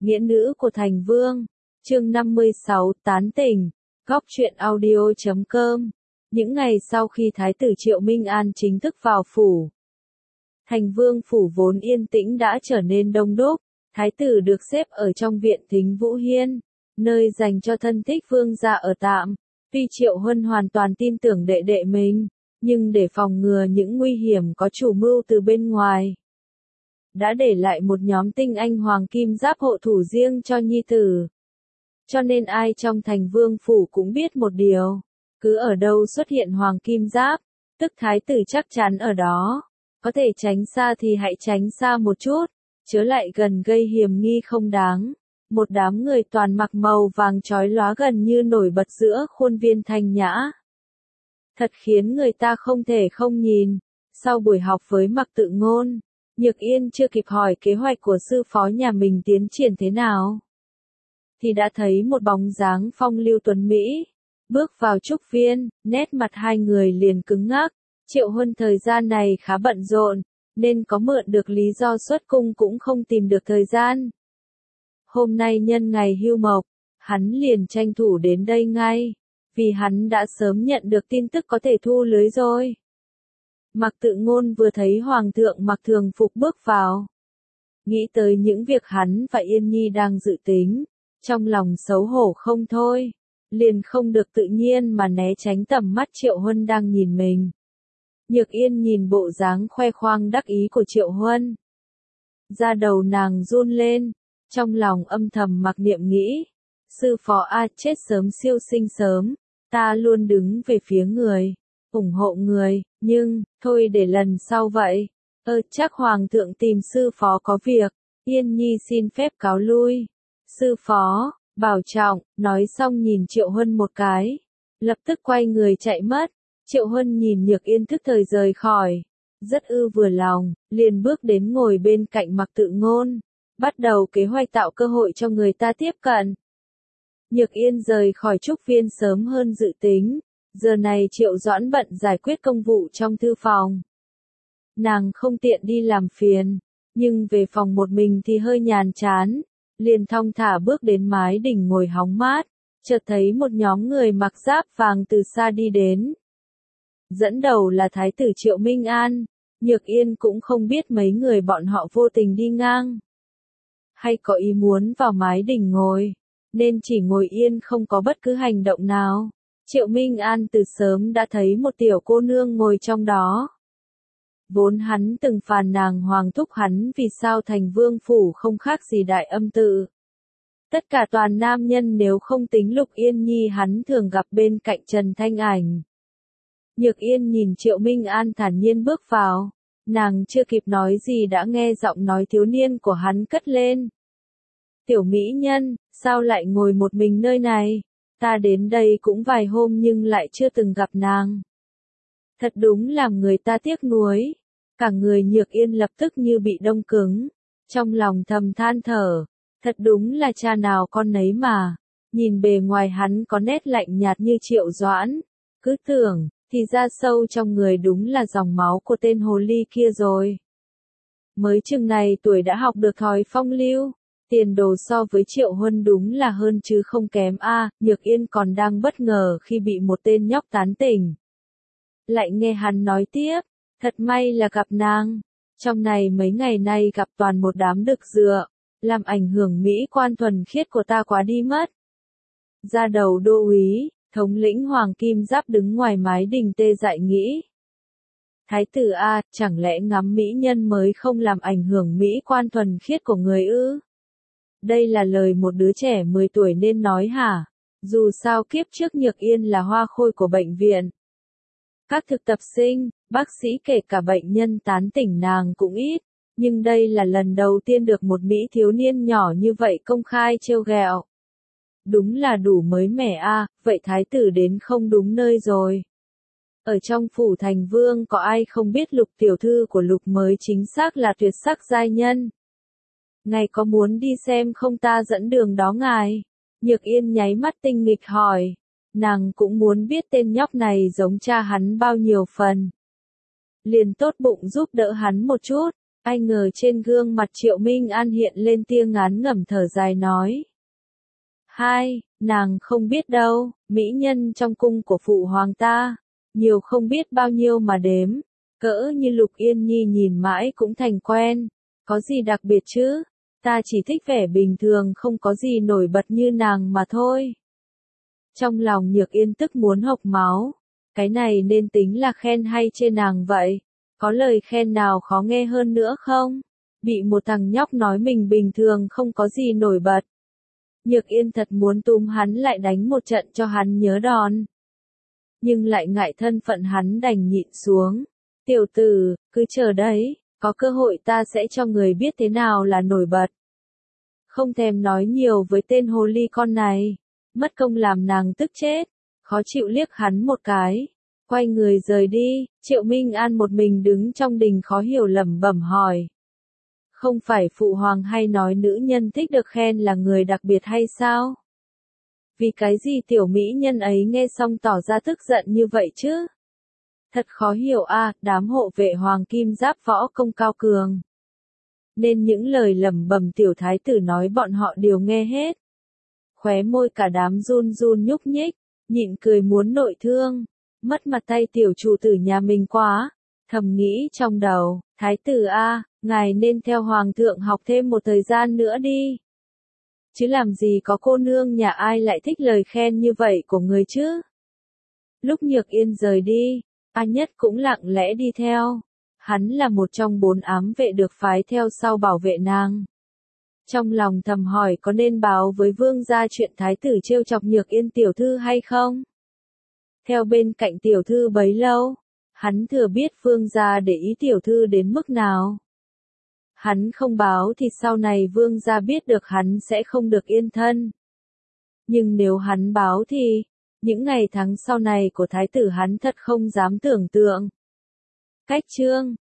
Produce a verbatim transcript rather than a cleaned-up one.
Nghĩa nữ của thành vương. Chương năm mươi sáu, tán tỉnh. Góc truyện audio chấm com. Những ngày sau khi Thái tử Triệu Minh An chính thức vào phủ, thành vương phủ vốn yên tĩnh đã trở nên đông đúc. Thái tử được xếp ở trong viện Thính Vũ Hiên, nơi dành cho thân thích vương gia ở tạm. Tuy Triệu Huân hoàn toàn tin tưởng đệ đệ mình, nhưng để phòng ngừa những nguy hiểm có chủ mưu từ bên ngoài, đã để lại một nhóm tinh anh hoàng kim giáp hộ thủ riêng cho nhi tử. Cho nên ai trong thành vương phủ cũng biết một điều, cứ ở đâu xuất hiện hoàng kim giáp, tức thái tử chắc chắn ở đó. Có thể tránh xa thì hãy tránh xa một chút, chớ lại gần gây hiểm nghi không đáng. Một đám người toàn mặc màu vàng chói lóa gần như nổi bật giữa khuôn viên thanh nhã, thật khiến người ta không thể không nhìn. Sau buổi học với Mặc Tự Ngôn, Nhược Yên chưa kịp hỏi kế hoạch của sư phó nhà mình tiến triển thế nào, thì đã thấy một bóng dáng phong lưu tuấn Mỹ bước vào trúc viên. Nét mặt hai người liền cứng ngắc. Triệu Huân thời gian này khá bận rộn, nên có mượn được lý do xuất cung cũng không tìm được thời gian. Hôm nay nhân ngày hưu mộc, hắn liền tranh thủ đến đây ngay, vì hắn đã sớm nhận được tin tức có thể thu lưới rồi. Mặc Tự Ngôn vừa thấy hoàng thượng mặc thường phục bước vào, nghĩ tới những việc hắn và Yên Nhi đang dự tính, trong lòng xấu hổ không thôi, liền không được tự nhiên mà né tránh tầm mắt Triệu Huân đang nhìn mình. Nhược Yên nhìn bộ dáng khoe khoang đắc ý của Triệu Huân, da đầu nàng run lên, trong lòng âm thầm mặc niệm nghĩ, sư phó a chết sớm siêu sinh sớm, ta luôn đứng về phía người, ủng hộ người, nhưng, thôi để lần sau vậy. Ơ chắc hoàng thượng tìm sư phó có việc, Yên Nhi xin phép cáo lui. Sư phó, bảo trọng, nói xong nhìn Triệu Huân một cái, lập tức quay người chạy mất. Triệu Huân nhìn Nhược Yên thức thời rời khỏi, rất ư vừa lòng, liền bước đến ngồi bên cạnh Mặc Tự Ngôn, bắt đầu kế hoạch tạo cơ hội cho người ta tiếp cận. Nhược Yên rời khỏi trúc viên sớm hơn dự tính, giờ này Triệu Doãn bận giải quyết công vụ trong thư phòng. Nàng không tiện đi làm phiền, nhưng về phòng một mình thì hơi nhàm chán, liền thong thả bước đến mái đỉnh ngồi hóng mát, chợt thấy một nhóm người mặc giáp vàng từ xa đi đến. Dẫn đầu là Thái tử Triệu Minh An. Nhược Yên cũng không biết mấy người bọn họ vô tình đi ngang, hay có ý muốn vào mái đỉnh ngồi, nên chỉ ngồi yên không có bất cứ hành động nào. Triệu Minh An từ sớm đã thấy một tiểu cô nương ngồi trong đó. Vốn hắn từng phàn nàn hoàng thúc hắn vì sao thành vương phủ không khác gì đại âm tự. Tất cả toàn nam nhân nếu không tính Lục Yên Nhi hắn thường gặp bên cạnh Trần Thanh Ảnh. Nhược Yên nhìn Triệu Minh An thản nhiên bước vào, nàng chưa kịp nói gì đã nghe giọng nói thiếu niên của hắn cất lên. Tiểu mỹ nhân, sao lại ngồi một mình nơi này? Ta đến đây cũng vài hôm nhưng lại chưa từng gặp nàng. Thật đúng làm người ta tiếc nuối. Cả người Nhược Yên lập tức như bị đông cứng, trong lòng thầm than thở, thật đúng là cha nào con nấy mà. Nhìn bề ngoài hắn có nét lạnh nhạt như Triệu Doãn, cứ tưởng, thì ra sâu trong người đúng là dòng máu của tên hồ ly kia rồi. Mới chừng này tuổi đã học được thói phong lưu, tiền đồ so với Triệu Huân đúng là hơn chứ không kém a. À, Nhược Yên còn đang bất ngờ khi bị một tên nhóc tán tỉnh. Lại nghe hắn nói tiếp, thật may là gặp nàng, trong này mấy ngày nay gặp toàn một đám đực dựa, làm ảnh hưởng mỹ quan thuần khiết của ta quá đi mất. Ra đầu đô úy, thống lĩnh hoàng kim giáp đứng ngoài mái đình tê dại nghĩ. Thái tử a, chẳng lẽ ngắm mỹ nhân mới không làm ảnh hưởng mỹ quan thuần khiết của người ư? Đây là lời một đứa trẻ mười tuổi nên nói hả? Dù sao kiếp trước Nhược Yên là hoa khôi của bệnh viện. Các thực tập sinh, bác sĩ kể cả bệnh nhân tán tỉnh nàng cũng ít, nhưng đây là lần đầu tiên được một mỹ thiếu niên nhỏ như vậy công khai trêu ghẹo. Đúng là đủ mới mẻ a, à, vậy thái tử đến không đúng nơi rồi. Ở trong phủ thành vương có ai không biết Lục tiểu thư của Lục mới chính xác là tuyệt sắc giai nhân. Ngài có muốn đi xem không, ta dẫn đường đó ngài? Nhược Yên nháy mắt tinh nghịch hỏi. Nàng cũng muốn biết tên nhóc này giống cha hắn bao nhiêu phần. Liền tốt bụng giúp đỡ hắn một chút. Ai ngờ trên gương mặt Triệu Minh An hiện lên tia ngán ngẩm thở dài nói. Hai, nàng không biết đâu, mỹ nhân trong cung của phụ hoàng ta, nhiều không biết bao nhiêu mà đếm, cỡ như Lục Yên Nhi nhìn mãi cũng thành quen, có gì đặc biệt chứ, ta chỉ thích vẻ bình thường không có gì nổi bật như nàng mà thôi. Trong lòng Nhược Yên tức muốn hộc máu, cái này nên tính là khen hay chê nàng vậy, có lời khen nào khó nghe hơn nữa không? Bị một thằng nhóc nói mình bình thường không có gì nổi bật. Nhược Yên thật muốn túm hắn lại đánh một trận cho hắn nhớ đòn. Nhưng lại ngại thân phận hắn đành nhịn xuống. Tiểu tử, cứ chờ đấy, có cơ hội ta sẽ cho người biết thế nào là nổi bật. Không thèm nói nhiều với tên hồ ly con này, mất công làm nàng tức chết, khó chịu liếc hắn một cái. Quay người rời đi, Triệu Minh An một mình đứng trong đình khó hiểu lẩm bẩm hỏi. Không phải phụ hoàng hay nói nữ nhân thích được khen là người đặc biệt hay sao? Vì cái gì tiểu mỹ nhân ấy nghe xong tỏ ra tức giận như vậy chứ? Thật khó hiểu a, à, đám hộ vệ hoàng kim giáp võ công cao cường. Nên những lời lẩm bẩm tiểu thái tử nói bọn họ đều nghe hết. Khóe môi cả đám run run nhúc nhích, nhịn cười muốn nội thương. Mất mặt tay tiểu chủ tử nhà mình quá, thầm nghĩ trong đầu, thái tử a, ngài nên theo hoàng thượng học thêm một thời gian nữa đi. Chứ làm gì có cô nương nhà ai lại thích lời khen như vậy của người chứ. Lúc Nhược Yên rời đi, A Nhất cũng lặng lẽ đi theo, hắn là một trong bốn ám vệ được phái theo sau bảo vệ nàng. Trong lòng thầm hỏi có nên báo với vương gia chuyện thái tử trêu chọc Nhược Yên tiểu thư hay không? Theo bên cạnh tiểu thư bấy lâu, hắn thừa biết vương gia để ý tiểu thư đến mức nào. Hắn không báo thì sau này vương gia biết được hắn sẽ không được yên thân. Nhưng nếu hắn báo thì, những ngày tháng sau này của thái tử hắn thật không dám tưởng tượng. Cách chương